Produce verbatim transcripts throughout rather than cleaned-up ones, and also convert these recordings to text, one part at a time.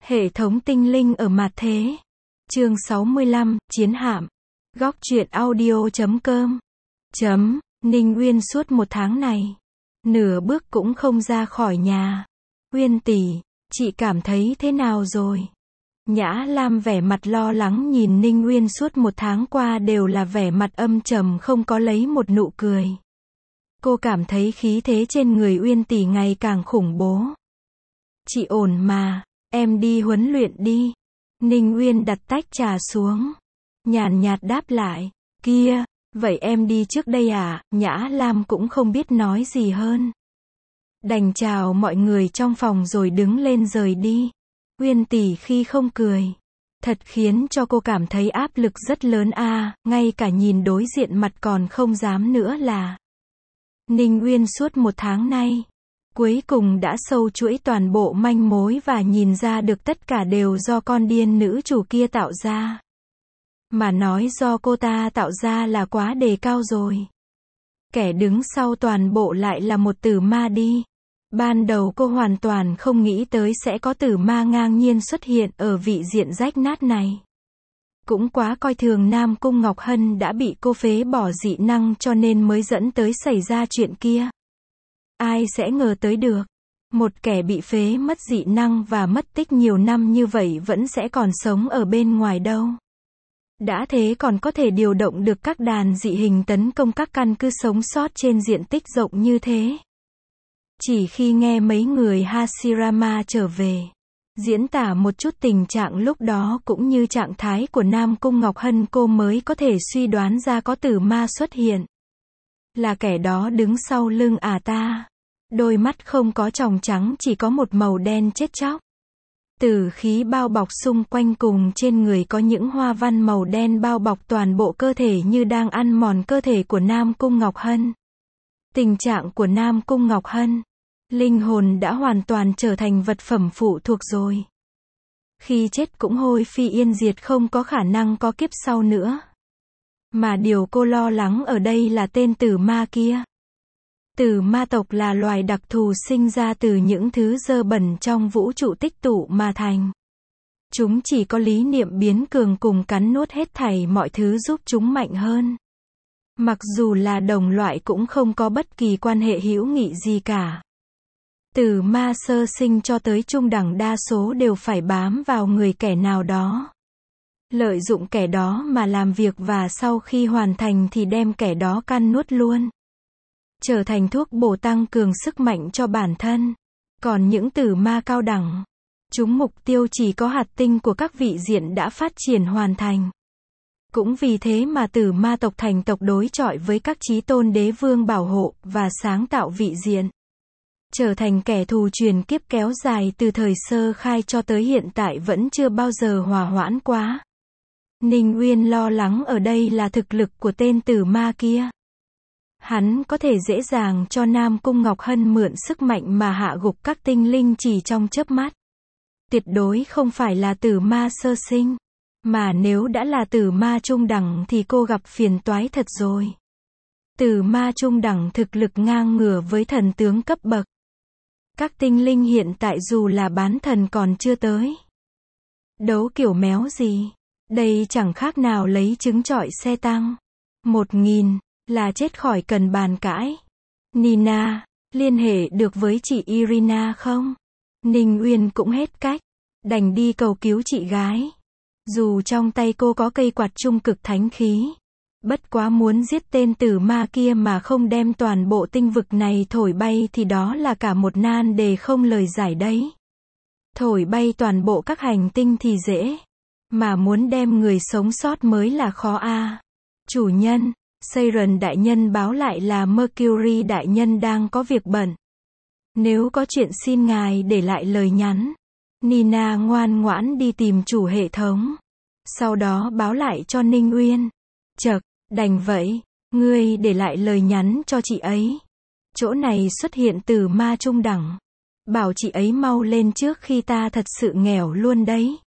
Hệ thống tinh linh ở mặt thế. Chương sáu mươi lăm, Chiến hạm. Góc truyện audio chấm com. Chấm, Ninh Uyên suốt một tháng này. Nửa bước cũng không ra khỏi nhà. Uyên tỷ, chị cảm thấy thế nào rồi? Nhã Lam vẻ mặt lo lắng nhìn Ninh Uyên suốt một tháng qua đều là vẻ mặt âm trầm không có lấy một nụ cười. Cô cảm thấy khí thế trên người Uyên tỷ ngày càng khủng bố. Chị ổn mà, em đi huấn luyện đi. Ninh Uyên đặt tách trà xuống. Nhàn nhạt đáp lại, kia, vậy em đi trước đây à? Nhã Lam cũng không biết nói gì hơn. Đành chào mọi người trong phòng rồi đứng lên rời đi. Uyên tỷ khi không cười. Thật khiến cho cô cảm thấy áp lực rất lớn a, à, ngay cả nhìn đối diện mặt còn không dám nữa là. Ninh Uyên suốt một tháng nay, cuối cùng đã sâu chuỗi toàn bộ manh mối và nhìn ra được tất cả đều do con điên nữ chủ kia tạo ra. Mà nói do cô ta tạo ra là quá đề cao rồi. Kẻ đứng sau toàn bộ lại là một tử ma đi. Ban đầu cô hoàn toàn không nghĩ tới sẽ có tử ma ngang nhiên xuất hiện ở vị diện rách nát này. Cũng quá coi thường Nam Cung Ngọc Hân đã bị cô phế bỏ dị năng cho nên mới dẫn tới xảy ra chuyện kia. Ai sẽ ngờ tới được, một kẻ bị phế mất dị năng và mất tích nhiều năm như vậy vẫn sẽ còn sống ở bên ngoài đâu. Đã thế còn có thể điều động được các đàn dị hình tấn công các căn cứ sống sót trên diện tích rộng như thế. Chỉ khi nghe mấy người Hashirama trở về, diễn tả một chút tình trạng lúc đó cũng như trạng thái của Nam Cung Ngọc Hân, cô mới có thể suy đoán ra có tử ma xuất hiện. Là kẻ đó đứng sau lưng à ta. Đôi mắt không có tròng trắng, chỉ có một màu đen chết chóc. Tử khí bao bọc xung quanh, cùng trên người có những hoa văn màu đen bao bọc toàn bộ cơ thể như đang ăn mòn cơ thể của Nam Cung Ngọc Hân. Tình trạng của Nam Cung Ngọc Hân, linh hồn đã hoàn toàn trở thành vật phẩm phụ thuộc rồi. Khi chết cũng hôi phi yên diệt, không có khả năng có kiếp sau nữa. Mà điều cô lo lắng ở đây là tên tử ma kia. Tử ma tộc là loài đặc thù sinh ra từ những thứ dơ bẩn trong vũ trụ tích tụ mà thành. Chúng chỉ có lý niệm biến cường cùng cắn nuốt hết thảy mọi thứ giúp chúng mạnh hơn. Mặc dù là đồng loại cũng không có bất kỳ quan hệ hữu nghị gì cả. Từ ma sơ sinh cho tới trung đẳng đa số đều phải bám vào người kẻ nào đó. Lợi dụng kẻ đó mà làm việc và sau khi hoàn thành thì đem kẻ đó căn nuốt luôn. Trở thành thuốc bổ tăng cường sức mạnh cho bản thân. Còn những tử ma cao đẳng, chúng mục tiêu chỉ có hạt tinh của các vị diện đã phát triển hoàn thành. Cũng vì thế mà tử ma tộc thành tộc đối chọi với các chí tôn đế vương bảo hộ và sáng tạo vị diện. Trở thành kẻ thù truyền kiếp kéo dài từ thời sơ khai cho tới hiện tại vẫn chưa bao giờ hòa hoãn quá. Ninh Uyên lo lắng ở đây là thực lực của tên tử ma kia. Hắn có thể dễ dàng cho Nam Cung Ngọc Hân mượn sức mạnh mà hạ gục các tinh linh chỉ trong chớp mắt. Tuyệt đối không phải là tử ma sơ sinh. Mà nếu đã là tử ma trung đẳng thì cô gặp phiền toái thật rồi. Tử ma trung đẳng thực lực ngang ngửa với thần tướng cấp bậc. Các tinh linh hiện tại dù là bán thần còn chưa tới. Đấu kiểu méo gì? Đây chẳng khác nào lấy trứng trọi xe tăng. Một nghìn, là chết khỏi cần bàn cãi. Nina, liên hệ được với chị Irina không? Ninh Uyên cũng hết cách. Đành đi cầu cứu chị gái. Dù trong tay cô có cây quạt trung cực thánh khí. Bất quá muốn giết tên tử ma kia mà không đem toàn bộ tinh vực này thổi bay thì đó là cả một nan đề không lời giải đấy. Thổi bay toàn bộ các hành tinh thì dễ. Mà muốn đem người sống sót mới là khó a. À. Chủ nhân, Siren đại nhân báo lại là Mercury đại nhân đang có việc bận. Nếu có chuyện xin ngài để lại lời nhắn. Nina ngoan ngoãn đi tìm chủ hệ thống. Sau đó báo lại cho Ninh Uyên. Chậc, đành vậy, ngươi để lại lời nhắn cho chị ấy. Chỗ này xuất hiện tử ma trung đẳng. Bảo chị ấy mau lên trước khi ta thật sự nghèo luôn đấy.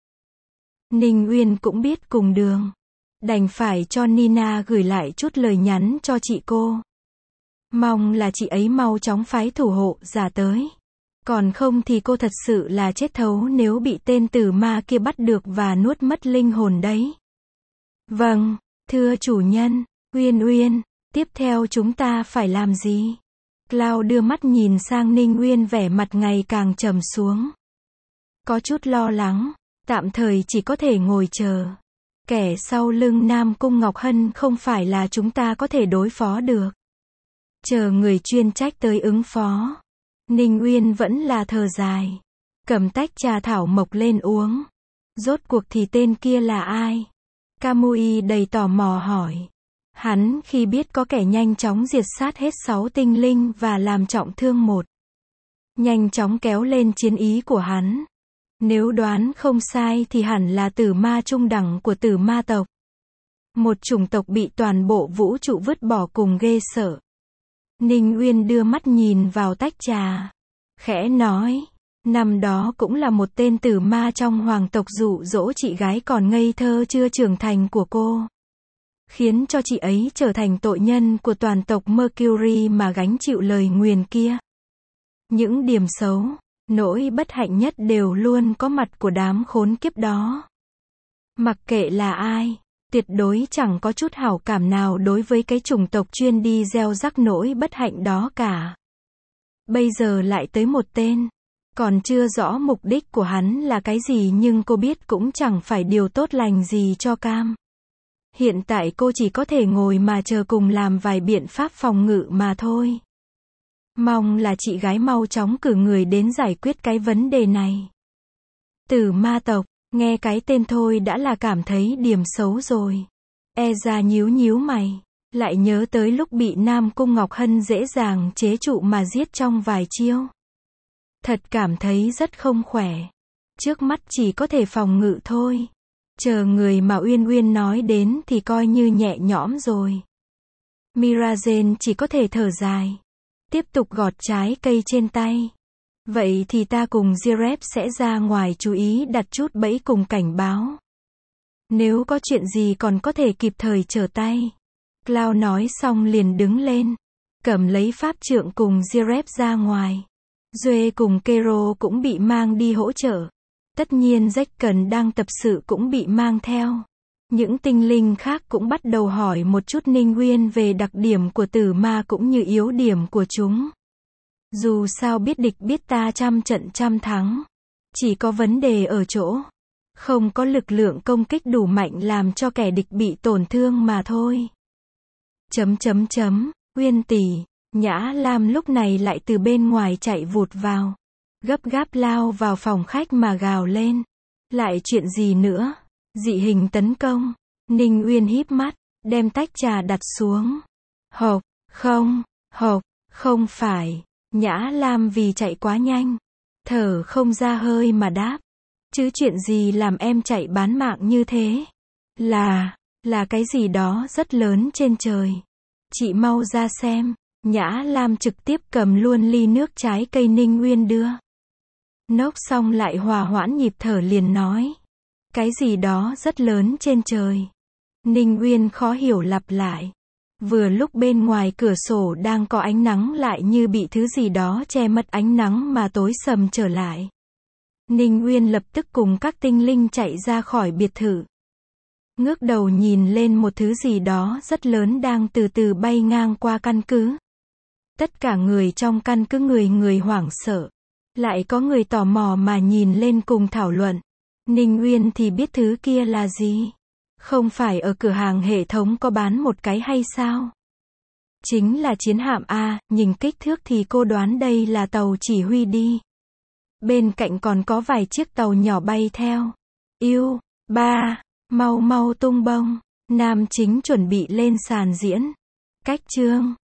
Ninh Uyên cũng biết cùng đường. Đành phải cho Nina gửi lại chút lời nhắn cho chị cô. Mong là chị ấy mau chóng phái thủ hộ giả tới. Còn không thì cô thật sự là chết thấu nếu bị tên tử ma kia bắt được và nuốt mất linh hồn đấy. Vâng, thưa chủ nhân, Uyên Uyên, tiếp theo chúng ta phải làm gì? Cloud đưa mắt nhìn sang Ninh Uyên vẻ mặt ngày càng trầm xuống. Có chút lo lắng, tạm thời chỉ có thể ngồi chờ. Kẻ sau lưng Nam Cung Ngọc Hân không phải là chúng ta có thể đối phó được. Chờ người chuyên trách tới ứng phó. Ninh Uyên vẫn là thở dài. Cầm tách trà thảo mộc lên uống. Rốt cuộc thì tên kia là ai? Kamui đầy tò mò hỏi. Hắn khi biết có kẻ nhanh chóng diệt sát hết sáu tinh linh và làm trọng thương một. Nhanh chóng kéo lên chiến ý của hắn. Nếu đoán không sai thì hẳn là tử ma trung đẳng của tử ma tộc. Một chủng tộc bị toàn bộ vũ trụ vứt bỏ cùng ghê sợ. Ninh Uyên đưa mắt nhìn vào tách trà. Khẽ nói. Năm đó cũng là một tên tử ma trong hoàng tộc dụ dỗ chị gái còn ngây thơ chưa trưởng thành của cô. Khiến cho chị ấy trở thành tội nhân của toàn tộc Mercury mà gánh chịu lời nguyền kia. Những điểm xấu, nỗi bất hạnh nhất đều luôn có mặt của đám khốn kiếp đó. Mặc kệ là ai, tuyệt đối chẳng có chút hảo cảm nào đối với cái chủng tộc chuyên đi gieo rắc nỗi bất hạnh đó cả. Bây giờ lại tới một tên. Còn chưa rõ mục đích của hắn là cái gì nhưng cô biết cũng chẳng phải điều tốt lành gì cho Cam. Hiện tại cô chỉ có thể ngồi mà chờ cùng làm vài biện pháp phòng ngự mà thôi. Mong là chị gái mau chóng cử người đến giải quyết cái vấn đề này. Tử ma tộc, nghe cái tên thôi đã là cảm thấy điểm xấu rồi. E ra nhíu nhíu mày, lại nhớ tới lúc bị Nam Cung Ngọc Hân dễ dàng chế trụ mà giết trong vài chiêu. Thật cảm thấy rất không khỏe. Trước mắt chỉ có thể phòng ngự thôi. Chờ người mà Uyên Uyên nói đến thì coi như nhẹ nhõm rồi. Mirazen chỉ có thể thở dài. Tiếp tục gọt trái cây trên tay. Vậy thì ta cùng Zirep sẽ ra ngoài chú ý đặt chút bẫy cùng cảnh báo. Nếu có chuyện gì còn có thể kịp thời trở tay. Cloud nói xong liền đứng lên. Cầm lấy pháp trượng cùng Zirep ra ngoài. Duê cùng Kero cũng bị mang đi hỗ trợ. Tất nhiên Jacken đang tập sự cũng bị mang theo. Những tinh linh khác cũng bắt đầu hỏi một chút Ninh Uyên về đặc điểm của tử ma cũng như yếu điểm của chúng. Dù sao biết địch biết ta trăm trận trăm thắng. Chỉ có vấn đề ở chỗ. Không có lực lượng công kích đủ mạnh làm cho kẻ địch bị tổn thương mà thôi. Chấm chấm chấm, Uyên tỷ. Nhã Lam lúc này lại từ bên ngoài chạy vụt vào. Gấp gáp lao vào phòng khách mà gào lên. Lại chuyện gì nữa? Dị hình tấn công. Ninh Uyên híp mắt, đem tách trà đặt xuống. Hộc, không, hộc, không phải. Nhã Lam vì chạy quá nhanh. Thở không ra hơi mà đáp. Chứ chuyện gì làm em chạy bán mạng như thế? Là, là cái gì đó rất lớn trên trời. Chị mau ra xem. Nhã Lam trực tiếp cầm luôn ly nước trái cây Ninh Uyên đưa. Nốc xong lại hòa hoãn nhịp thở liền nói. Cái gì đó rất lớn trên trời. Ninh Uyên khó hiểu lặp lại. Vừa lúc bên ngoài cửa sổ đang có ánh nắng lại như bị thứ gì đó che mất ánh nắng mà tối sầm trở lại. Ninh Uyên lập tức cùng các tinh linh chạy ra khỏi biệt thự. Ngước đầu nhìn lên một thứ gì đó rất lớn đang từ từ bay ngang qua căn cứ. Tất cả người trong căn cứ người người hoảng sợ. Lại có người tò mò mà nhìn lên cùng thảo luận. Ninh Uyên thì biết thứ kia là gì? Không phải ở cửa hàng hệ thống có bán một cái hay sao? Chính là chiến hạm A, nhìn kích thước thì cô đoán đây là tàu chỉ huy đi. Bên cạnh còn có vài chiếc tàu nhỏ bay theo. Yêu, ba, mau mau tung bông. Nam chính chuẩn bị lên sàn diễn. Cách chương.